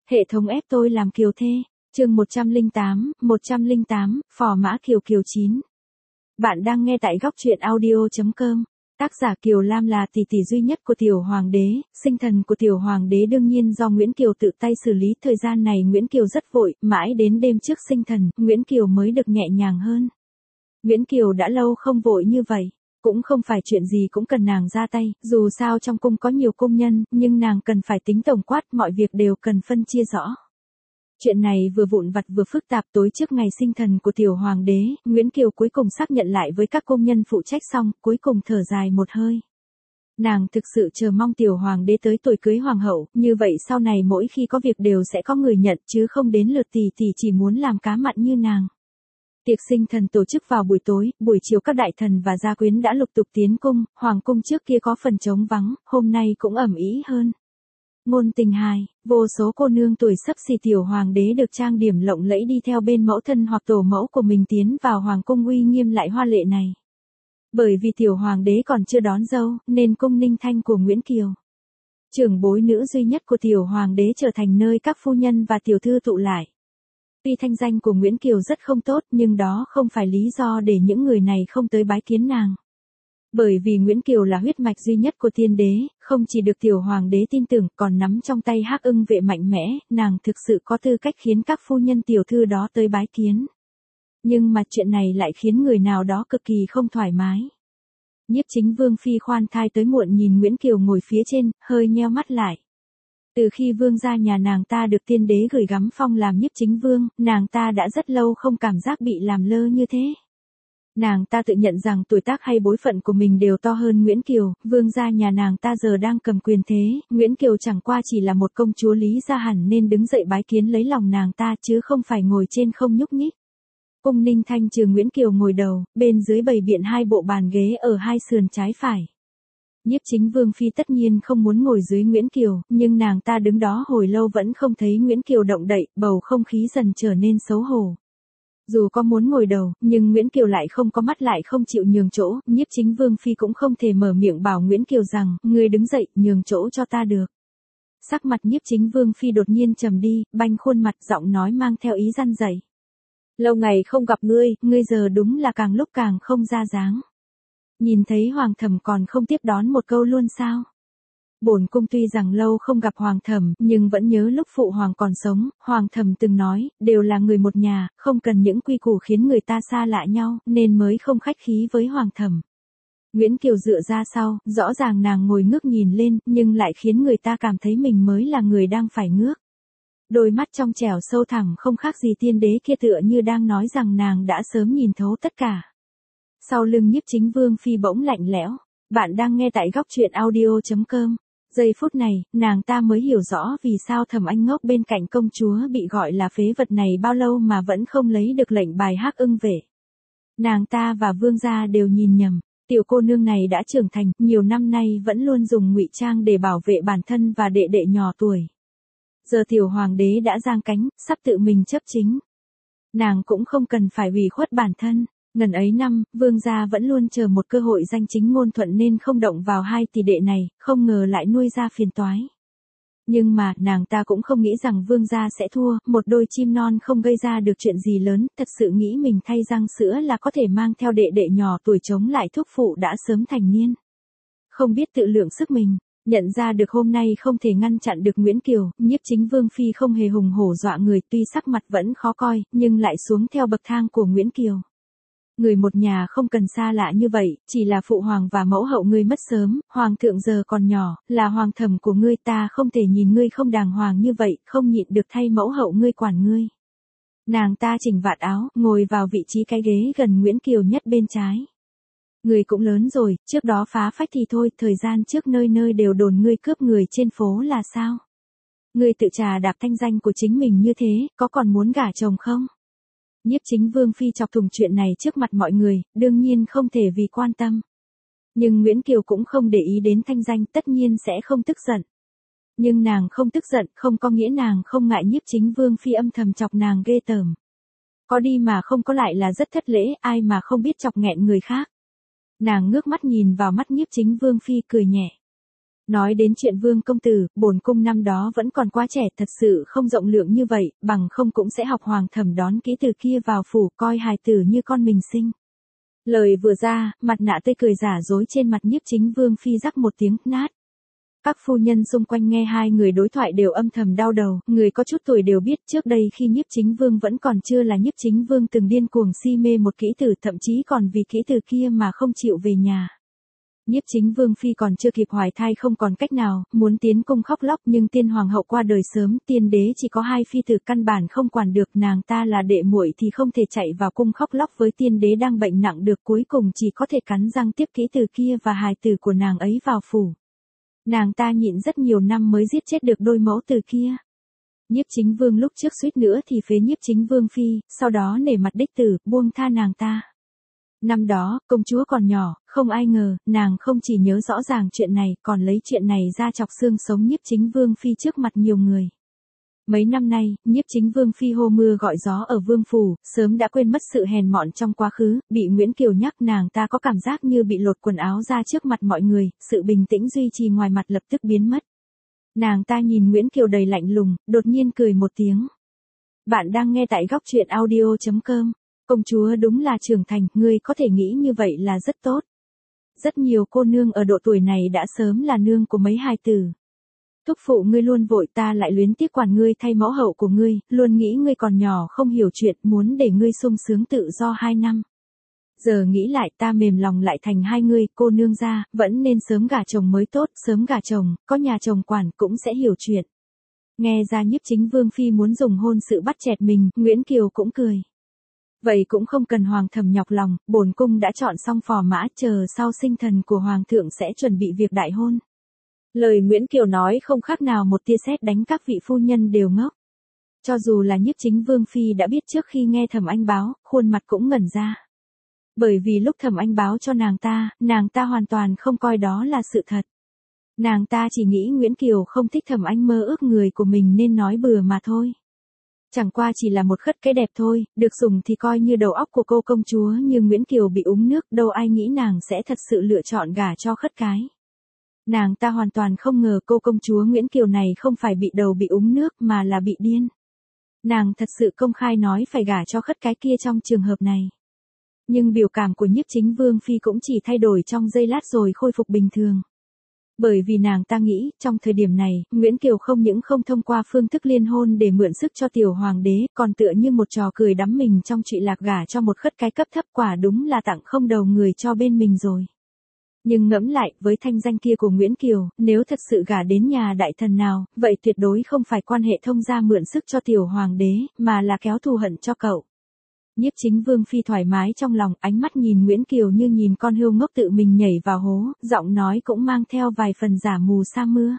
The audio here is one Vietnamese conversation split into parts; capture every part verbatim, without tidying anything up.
Hệ thống ép tôi làm kiều thê. Chương một trăm lẻ tám, một trăm lẻ tám, Phò Mã Kiều Kiều chín. Bạn đang nghe tại góc truyện audio chấm com. Tác giả Kiều Lam là tỷ tỷ duy nhất của tiểu hoàng đế, sinh thần của tiểu hoàng đế đương nhiên do Nguyễn Kiều tự tay xử lý. Thời gian này Nguyễn Kiều rất vội, mãi đến đêm trước sinh thần, Nguyễn Kiều mới được nhẹ nhàng hơn. Nguyễn Kiều đã lâu không vội như vậy. Cũng không phải chuyện gì cũng cần nàng ra tay, dù sao trong cung có nhiều công nhân, nhưng nàng cần phải tính tổng quát, mọi việc đều cần phân chia rõ. Chuyện này vừa vụn vặt vừa phức tạp. Tối trước ngày sinh thần của tiểu hoàng đế, Nguyễn Kiều cuối cùng xác nhận lại với các công nhân phụ trách xong, cuối cùng thở dài một hơi. Nàng thực sự chờ mong tiểu hoàng đế tới tuổi cưới hoàng hậu, như vậy sau này mỗi khi có việc đều sẽ có người nhận, chứ không đến lượt tỷ tỷ chỉ muốn làm cá mặn như nàng. Tiệc sinh thần tổ chức vào buổi tối, buổi chiều các đại thần và gia quyến đã lục tục tiến cung, hoàng cung trước kia có phần trống vắng, hôm nay cũng ẩm ý hơn. Ngôn tình hài, vô số cô nương tuổi xấp xì tiểu hoàng đế được trang điểm lộng lẫy đi theo bên mẫu thân hoặc tổ mẫu của mình tiến vào hoàng cung uy nghiêm lại hoa lệ này. Bởi vì tiểu hoàng đế còn chưa đón dâu, nên cung Ninh Thanh của Nguyễn Kiều, trưởng bối nữ duy nhất của tiểu hoàng đế, trở thành nơi các phu nhân và tiểu thư tụ lại. Tuy thanh danh của Nguyễn Kiều rất không tốt, nhưng đó không phải lý do để những người này không tới bái kiến nàng. Bởi vì Nguyễn Kiều là huyết mạch duy nhất của tiên đế, không chỉ được tiểu hoàng đế tin tưởng, còn nắm trong tay Hắc Ưng vệ mạnh mẽ, nàng thực sự có tư cách khiến các phu nhân tiểu thư đó tới bái kiến. Nhưng mà chuyện này lại khiến người nào đó cực kỳ không thoải mái. Nhiếp Chính Vương phi khoan thai tới muộn nhìn Nguyễn Kiều ngồi phía trên, hơi nheo mắt lại. Từ khi vương gia nhà nàng ta được tiên đế gửi gắm phong làm nhiếp chính vương, nàng ta đã rất lâu không cảm giác bị làm lơ như thế. Nàng ta tự nhận rằng tuổi tác hay bối phận của mình đều to hơn Nguyễn Kiều, vương gia nhà nàng ta giờ đang cầm quyền thế, Nguyễn Kiều chẳng qua chỉ là một công chúa Lý gia hẳn nên đứng dậy bái kiến lấy lòng nàng ta chứ không phải ngồi trên không nhúc nhích. Cung Ninh Thanh trừ Nguyễn Kiều ngồi đầu, bên dưới bày biện hai bộ bàn ghế ở hai sườn trái phải. Nhiếp Chính Vương phi tất nhiên không muốn ngồi dưới Nguyễn Kiều, nhưng nàng ta đứng đó hồi lâu vẫn không thấy Nguyễn Kiều động đậy, bầu không khí dần trở nên xấu hổ. Dù có muốn ngồi đầu, nhưng Nguyễn Kiều lại không có mắt lại không chịu nhường chỗ, Nhiếp Chính Vương phi cũng không thể mở miệng bảo Nguyễn Kiều rằng, ngươi đứng dậy, nhường chỗ cho ta được. Sắc mặt Nhiếp Chính Vương phi đột nhiên trầm đi, banh khuôn mặt, giọng nói mang theo ý răn dạy. Lâu ngày không gặp ngươi, ngươi giờ đúng là càng lúc càng không ra dáng. Nhìn thấy hoàng thẩm còn không tiếp đón một câu luôn sao? Bổn cung tuy rằng lâu không gặp hoàng thẩm, nhưng vẫn nhớ lúc phụ hoàng còn sống, hoàng thẩm từng nói, đều là người một nhà, không cần những quy củ khiến người ta xa lạ nhau, nên mới không khách khí với hoàng thẩm. Nguyễn Kiều dựa ra sau, rõ ràng nàng ngồi ngước nhìn lên, nhưng lại khiến người ta cảm thấy mình mới là người đang phải ngước. Đôi mắt trong trẻo sâu thẳm không khác gì tiên đế kia, tựa như đang nói rằng nàng đã sớm nhìn thấu tất cả. Sau lưng Nhiếp Chính Vương phi bỗng lạnh lẽo. Bạn đang nghe tại góc truyện audio chấm com. Giây phút này, nàng ta mới hiểu rõ vì sao Thẩm Anh ngốc bên cạnh công chúa bị gọi là phế vật này bao lâu mà vẫn không lấy được lệnh bài Hắc Ưng vệ. Nàng ta và vương gia đều nhìn nhầm. Tiểu cô nương này đã trưởng thành, nhiều năm nay vẫn luôn dùng ngụy trang để bảo vệ bản thân và đệ đệ nhỏ tuổi. Giờ tiểu hoàng đế đã giang cánh, sắp tự mình chấp chính. Nàng cũng không cần phải ủy khuất bản thân. Ngần ấy năm, vương gia vẫn luôn chờ một cơ hội danh chính ngôn thuận nên không động vào hai tỷ đệ này, không ngờ lại nuôi ra phiền toái. Nhưng mà, nàng ta cũng không nghĩ rằng vương gia sẽ thua, một đôi chim non không gây ra được chuyện gì lớn, thật sự nghĩ mình thay răng sữa là có thể mang theo đệ đệ nhỏ tuổi chống lại thúc phụ đã sớm thành niên. Không biết tự lượng sức mình. Nhận ra được hôm nay không thể ngăn chặn được Nguyễn Kiều, Nhiếp Chính Vương phi không hề hùng hổ dọa người, tuy sắc mặt vẫn khó coi, nhưng lại xuống theo bậc thang của Nguyễn Kiều. Người một nhà không cần xa lạ như vậy, chỉ là phụ hoàng và mẫu hậu ngươi mất sớm, hoàng thượng giờ còn nhỏ, là hoàng thẩm của ngươi, ta không thể nhìn ngươi không đàng hoàng như vậy, không nhịn được thay mẫu hậu ngươi quản ngươi. Nàng ta chỉnh vạt áo, ngồi vào vị trí cái ghế gần Nguyễn Kiều nhất bên trái. Ngươi cũng lớn rồi, trước đó phá phách thì thôi, thời gian trước nơi nơi đều đồn ngươi cướp người trên phố là sao? Ngươi tự trà đạp thanh danh của chính mình như thế, có còn muốn gả chồng không? Nhiếp Chính Vương phi chọc thùng chuyện này trước mặt mọi người, đương nhiên không thể vì quan tâm. Nhưng Nguyễn Kiều cũng không để ý đến thanh danh, tất nhiên sẽ không tức giận. Nhưng nàng không tức giận, không có nghĩa nàng không ngại Nhiếp Chính Vương phi âm thầm chọc nàng ghê tởm. Có đi mà không có lại là rất thất lễ, ai mà không biết chọc nghẹn người khác. Nàng ngước mắt nhìn vào mắt Nhiếp Chính Vương phi cười nhẹ. Nói đến chuyện Vương công tử, bổn cung năm đó vẫn còn quá trẻ, thật sự không rộng lượng như vậy, bằng không cũng sẽ học Hoàng thẩm đón kỹ từ kia vào phủ, coi hài tử như con mình sinh. Lời vừa ra, mặt nạ tươi cười giả dối trên mặt Nhiếp Chính Vương phi rắc một tiếng nát. Các phu nhân xung quanh nghe hai người đối thoại đều âm thầm đau đầu, người có chút tuổi đều biết trước đây khi Nhiếp Chính Vương vẫn còn chưa là Nhiếp Chính Vương từng điên cuồng si mê một kỹ tử, thậm chí còn vì kỹ tử kia mà không chịu về nhà. Nhiếp Chính Vương phi còn chưa kịp hoài thai không còn cách nào, muốn tiến cung khóc lóc nhưng tiên hoàng hậu qua đời sớm, tiên đế chỉ có hai phi tử căn bản không quản được, nàng ta là đệ muội thì không thể chạy vào cung khóc lóc với tiên đế đang bệnh nặng được, cuối cùng chỉ có thể cắn răng tiếp kỹ tử kia và hài tử của nàng ấy vào phủ. Nàng ta nhịn rất nhiều năm mới giết chết được đôi mẫu tử kia. Nhiếp Chính Vương lúc trước suýt nữa thì phế Nhiếp Chính Vương phi, sau đó nể mặt đích tử, buông tha nàng ta. Năm đó, công chúa còn nhỏ, không ai ngờ, nàng không chỉ nhớ rõ ràng chuyện này, còn lấy chuyện này ra chọc xương sống Nhiếp Chính Vương phi trước mặt nhiều người. Mấy năm nay, Nhiếp Chính Vương phi hô mưa gọi gió ở vương phủ, sớm đã quên mất sự hèn mọn trong quá khứ, bị Nguyễn Kiều nhắc nàng ta có cảm giác như bị lột quần áo ra trước mặt mọi người, sự bình tĩnh duy trì ngoài mặt lập tức biến mất. Nàng ta nhìn Nguyễn Kiều đầy lạnh lùng, đột nhiên cười một tiếng. Bạn đang nghe tại góc truyện audio chấm com. Công chúa đúng là trưởng thành, ngươi có thể nghĩ như vậy là rất tốt. Rất nhiều cô nương ở độ tuổi này đã sớm là nương của mấy hài tử. Thúc phụ ngươi luôn vội, ta lại luyến tiếc quản ngươi thay mẫu hậu của ngươi, luôn nghĩ ngươi còn nhỏ không hiểu chuyện, muốn để ngươi sung sướng tự do hai năm. Giờ nghĩ lại ta mềm lòng lại thành hai ngươi, cô nương gia, vẫn nên sớm gả chồng mới tốt, sớm gả chồng, có nhà chồng quản cũng sẽ hiểu chuyện. Nghe ra Nhiếp Chính Vương phi muốn dùng hôn sự bắt chẹt mình, Nguyễn Kiều cũng cười. Vậy cũng không cần hoàng thẩm nhọc lòng, bổn cung đã chọn xong phò mã, chờ sau sinh thần của hoàng thượng sẽ chuẩn bị việc đại hôn. Lời Nguyễn Kiều nói không khác nào một tia sét đánh, các vị phu nhân đều ngốc. Cho dù là Nhiếp Chính Vương phi đã biết trước khi nghe Thẩm Anh báo, khuôn mặt cũng ngẩn ra. Bởi vì lúc Thẩm Anh báo cho nàng ta, nàng ta hoàn toàn không coi đó là sự thật. Nàng ta chỉ nghĩ Nguyễn Kiều không thích Thẩm Anh mơ ước người của mình nên nói bừa mà thôi. Chẳng qua chỉ là một khất cái đẹp thôi, được dùng thì coi như đầu óc của cô công chúa, như Nguyễn Kiều bị úng nước, đâu ai nghĩ nàng sẽ thật sự lựa chọn gả cho khất cái. Nàng ta hoàn toàn không ngờ cô công chúa Nguyễn Kiều này không phải bị đầu bị úng nước mà là bị điên. Nàng thật sự công khai nói phải gả cho khất cái kia trong trường hợp này. Nhưng biểu cảm của Nhiếp Chính Vương phi cũng chỉ thay đổi trong giây lát rồi khôi phục bình thường. Bởi vì nàng ta nghĩ, trong thời điểm này, Nguyễn Kiều không những không thông qua phương thức liên hôn để mượn sức cho tiểu hoàng đế, còn tựa như một trò cười đắm mình trong trụy lạc gả cho một khất cái cấp thấp, quả đúng là tặng không đầu người cho bên mình rồi. Nhưng ngẫm lại, với thanh danh kia của Nguyễn Kiều, nếu thật sự gả đến nhà đại thần nào, vậy tuyệt đối không phải quan hệ thông gia mượn sức cho tiểu hoàng đế, mà là kéo thù hận cho cậu. Nhiếp Chính Vương phi thoải mái trong lòng, ánh mắt nhìn Nguyễn Kiều như nhìn con hươu ngốc tự mình nhảy vào hố, giọng nói cũng mang theo vài phần giả mù sa mưa.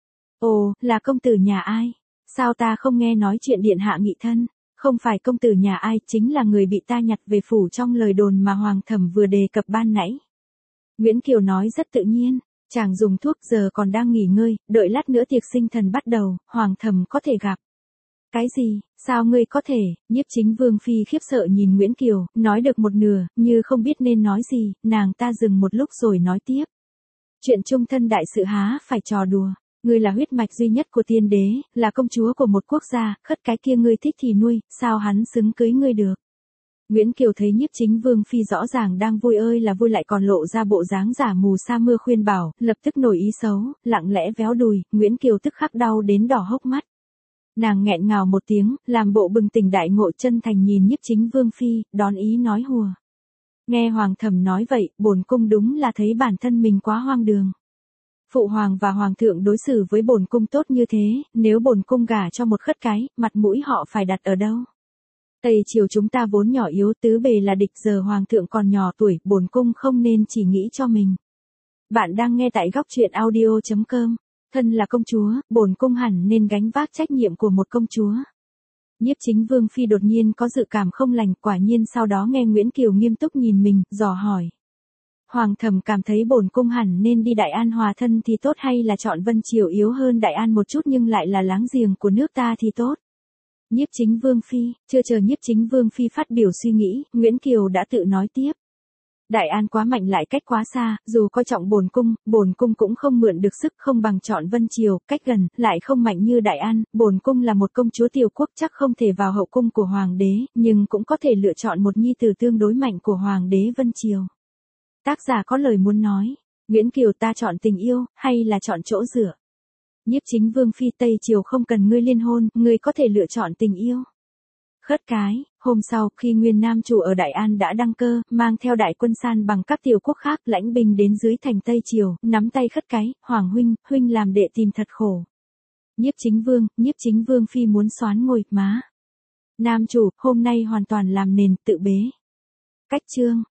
Ồ, là công tử nhà ai? Sao ta không nghe nói chuyện điện hạ nghị thân? Không phải công tử nhà ai, chính là người bị ta nhặt về phủ trong lời đồn mà hoàng thẩm vừa đề cập ban nãy. Nguyễn Kiều nói rất tự nhiên, chàng dùng thuốc giờ còn đang nghỉ ngơi, đợi lát nữa tiệc sinh thần bắt đầu, hoàng thẩm có thể gặp. Cái gì, sao ngươi có thể, Nhiếp Chính Vương phi khiếp sợ nhìn Nguyễn Kiều, nói được một nửa, như không biết nên nói gì, nàng ta dừng một lúc rồi nói tiếp. Chuyện chung thân đại sự há phải trò đùa, ngươi là huyết mạch duy nhất của tiên đế, là công chúa của một quốc gia, khất cái kia ngươi thích thì nuôi, sao hắn xứng cưới ngươi được. Nguyễn Kiều thấy Nhiếp Chính Vương phi rõ ràng đang vui ơi là vui lại còn lộ ra bộ dáng giả mù sa mưa khuyên bảo, lập tức nổi ý xấu, lặng lẽ véo đùi, Nguyễn Kiều tức khắc đau đến đỏ hốc mắt. Nàng nghẹn ngào một tiếng, làm bộ bừng tỉnh đại ngộ, chân thành nhìn Nhiếp Chính Vương phi, đón ý nói hùa. Nghe hoàng thẩm nói vậy, bổn cung đúng là thấy bản thân mình quá hoang đường. Phụ hoàng và hoàng thượng đối xử với bổn cung tốt như thế, nếu bổn cung gả cho một khất cái, mặt mũi họ phải đặt ở đâu? Tây triều chúng ta vốn nhỏ yếu, tứ bề là địch, giờ hoàng thượng còn nhỏ tuổi, bổn cung không nên chỉ nghĩ cho mình. Bạn đang nghe tại góc truyện audio chấm com. Thân là công chúa, bổn cung hẳn nên gánh vác trách nhiệm của một công chúa. Nhiếp Chính Vương phi đột nhiên có dự cảm không lành, quả nhiên sau đó nghe Nguyễn Kiều nghiêm túc nhìn mình, dò hỏi. Hoàng thẩm cảm thấy bổn cung hẳn nên đi Đại An hòa thân thì tốt, hay là chọn Vân Triều yếu hơn Đại An một chút nhưng lại là láng giềng của nước ta thì tốt? Nhiếp Chính Vương phi, chưa chờ Nhiếp Chính Vương phi phát biểu suy nghĩ, Nguyễn Kiều đã tự nói tiếp. Đại An quá mạnh lại cách quá xa, dù coi trọng bổn cung, bổn cung cũng không mượn được sức, không bằng chọn Vân Triều, cách gần, lại không mạnh như Đại An, bổn cung là một công chúa tiểu quốc chắc không thể vào hậu cung của hoàng đế, nhưng cũng có thể lựa chọn một nhi tử tương đối mạnh của hoàng đế Vân Triều. Tác giả có lời muốn nói, Nguyễn Kiều ta chọn tình yêu, hay là chọn chỗ dựa? Nhiếp Chính Vương phi Tây Triều không cần ngươi liên hôn, ngươi có thể lựa chọn tình yêu. Khất cái, hôm sau, khi Nguyên Nam chủ ở Đại An đã đăng cơ, mang theo đại quân san bằng các tiểu quốc khác, lãnh binh đến dưới thành Tây Triều, nắm tay khất cái, Hoàng huynh, huynh làm đệ tìm thật khổ. Nhiếp Chính Vương, Nhiếp Chính Vương phi muốn xoán ngôi, má. Nam chủ, hôm nay hoàn toàn làm nền, tự bế. Cách chương.